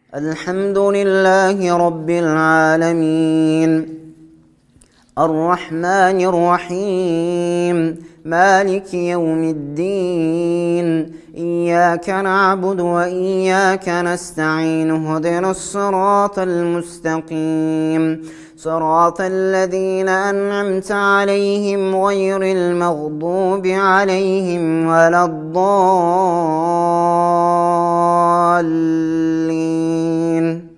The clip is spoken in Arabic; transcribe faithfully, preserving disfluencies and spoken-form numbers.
الحمد لله رب العالمين الرحمن الرحيم مالك يوم الدين إياك نعبد وإياك نستعين اهدنا الصراط المستقيم صراط الذين أنعمت عليهم غير المغضوب عليهم ولا الضالين